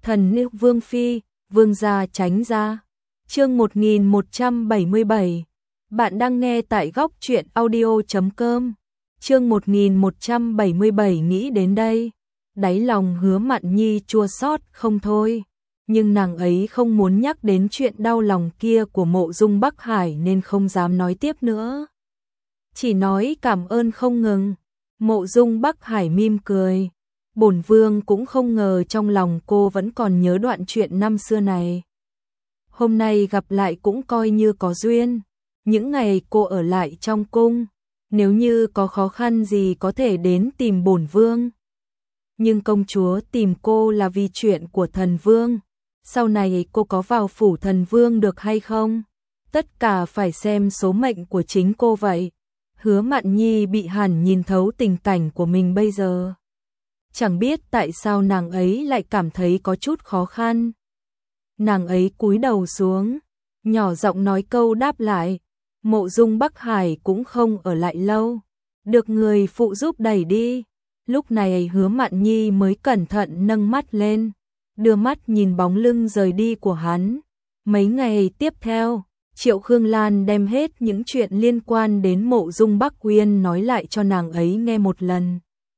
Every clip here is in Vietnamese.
Thần nữ vương phi, vương gia tránh ra. Chương 1177. Bạn đang nghe tại góc truyện audio.com. Chương 1177 nghĩ đến đây, đáy lòng Hứa Mạn Nhi chua xót không thôi, nhưng nàng ấy không muốn nhắc đến chuyện đau lòng kia của Mộ Dung Bắc Hải nên không dám nói tiếp nữa. Chỉ nói cảm ơn không ngừng. Mộ Dung Bắc Hải mỉm cười. Bổn vương cũng không ngờ trong lòng cô vẫn còn nhớ đoạn chuyện năm xưa này. Hôm nay gặp lại cũng coi như có duyên. Những ngày cô ở lại trong cung, nếu như có khó khăn gì có thể đến tìm bổn vương. Nhưng công chúa tìm cô là vì chuyện của thần vương. Sau này cô có vào phủ thần vương được hay không? Tất cả phải xem số mệnh của chính cô vậy. Hứa Mạn Nhi bị hẳn nhìn thấu tình cảnh của mình bây giờ. Chẳng biết tại sao nàng ấy lại cảm thấy có chút khó khăn. Nàng ấy cúi đầu xuống, nhỏ giọng nói câu đáp lại. Mộ Dung Bắc Hải cũng không ở lại lâu, được người phụ giúp đẩy đi. Lúc này Hứa Mạn Nhi mới cẩn thận nâng mắt lên, đưa mắt nhìn bóng lưng rời đi của hắn. Mấy ngày tiếp theo, Triệu Khương Lan đem hết những chuyện liên quan đến Mộ Dung Bắc Uyên nói lại cho nàng ấy nghe một lần.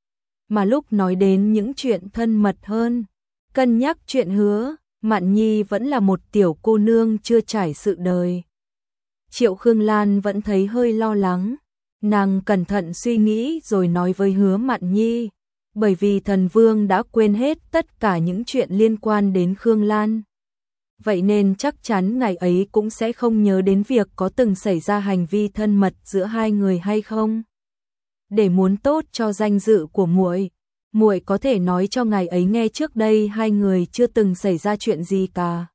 Mà lúc nói đến những chuyện thân mật hơn, cân nhắc chuyện Hứa Mạn Nhi vẫn là một tiểu cô nương chưa trải sự đời. Triệu Khương Lan vẫn thấy hơi lo lắng, nàng cẩn thận suy nghĩ rồi nói với Hứa Mạn Nhi, bởi vì thần vương đã quên hết tất cả những chuyện liên quan đến Khương Lan. Vậy nên chắc chắn ngày ấy cũng sẽ không nhớ đến việc có từng xảy ra hành vi thân mật giữa hai người hay không. Để muốn tốt cho danh dự của muội, muội có thể nói cho ngài ấy nghe trước đây hai người chưa từng xảy ra chuyện gì cả.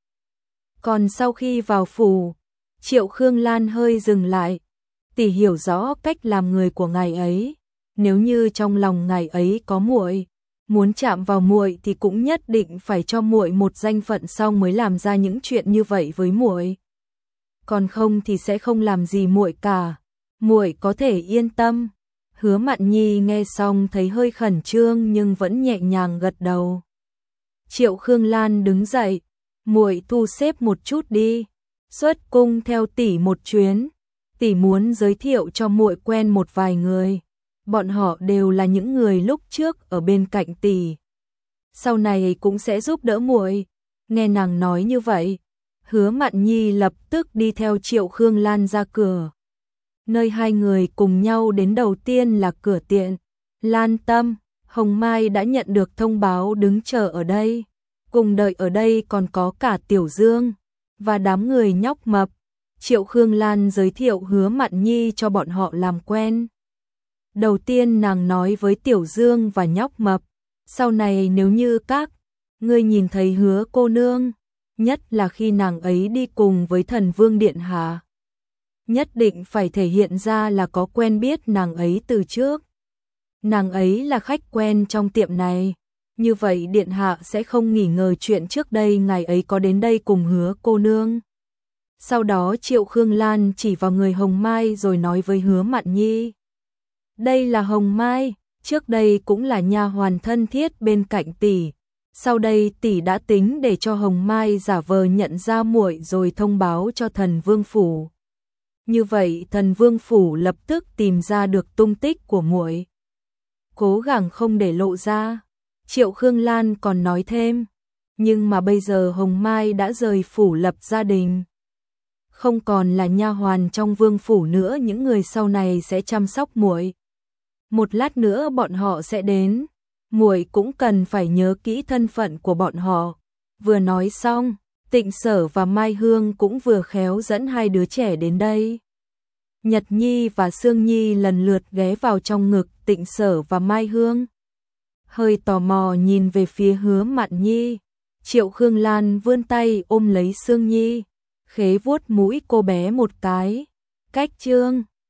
Còn sau khi vào phủ, Triệu Khương Lan hơi dừng lại, tỷ hiểu rõ cách làm người của ngài ấy, nếu như trong lòng ngài ấy có muội, muốn chạm vào muội thì cũng nhất định phải cho muội một danh phận xong mới làm ra những chuyện như vậy với muội. Còn không thì sẽ không làm gì muội cả, muội có thể yên tâm. Hứa Mạn Nhi nghe xong thấy hơi khẩn trương nhưng vẫn nhẹ nhàng gật đầu. Triệu Khương Lan đứng dậy, muội thu xếp một chút đi, xuất cung theo tỷ một chuyến, tỷ muốn giới thiệu cho muội quen một vài người, bọn họ đều là những người lúc trước ở bên cạnh tỷ, sau này cũng sẽ giúp đỡ muội. Nghe nàng nói như vậy, Hứa Mạn Nhi lập tức đi theo Triệu Khương Lan ra cửa. Nơi hai người cùng nhau đến đầu tiên là cửa tiện Lan Tâm. Hồng Mai đã nhận được thông báo đứng chờ ở đây, cùng đợi ở đây còn có cả Tiểu Dương và đám người nhóc mập. Triệu Khương Lan giới thiệu Hứa Mạn Nhi cho bọn họ làm quen. Đầu tiên nàng nói với Tiểu Dương và nhóc mập, sau này nếu như các ngươi nhìn thấy Hứa cô nương, nhất là khi nàng ấy đi cùng với Thần Vương điện hạ, nhất định phải thể hiện ra là có quen biết nàng ấy từ trước. Nàng ấy là khách quen trong tiệm này, như vậy điện hạ sẽ không nghi ngờ chuyện trước đây ngày ấy có đến đây cùng Hứa cô nương. Sau đó Triệu Khương Lan chỉ vào người Hồng Mai rồi nói với Hứa Mạn Nhi, đây là Hồng Mai, trước đây cũng là nha hoàn thân thiết bên cạnh tỷ. Sau đây tỷ đã tính để cho Hồng Mai giả vờ nhận ra muội rồi thông báo cho Thần Vương phủ. Như vậy Thần Vương phủ lập tức tìm ra được tung tích của muội, cố gắng không để lộ ra. Triệu Khương Lan còn nói thêm, nhưng mà bây giờ Hồng Mai đã rời phủ lập gia đình, không còn là nha hoàn trong vương phủ nữa, những người sau này sẽ chăm sóc muội. Một lát nữa bọn họ sẽ đến, muội cũng cần phải nhớ kỹ thân phận của bọn họ. Vừa nói xong, Tịnh Sở và Mai Hương cũng vừa khéo dẫn hai đứa trẻ đến đây. Nhật Nhi và Sương Nhi lần lượt ghé vào trong ngực Tịnh Sở và Mai Hương, hơi tò mò nhìn về phía Hứa Mạn Nhi. Triệu Khương Lan vươn tay ôm lấy Sương Nhi, khế vuốt mũi cô bé một cái. Cách Trương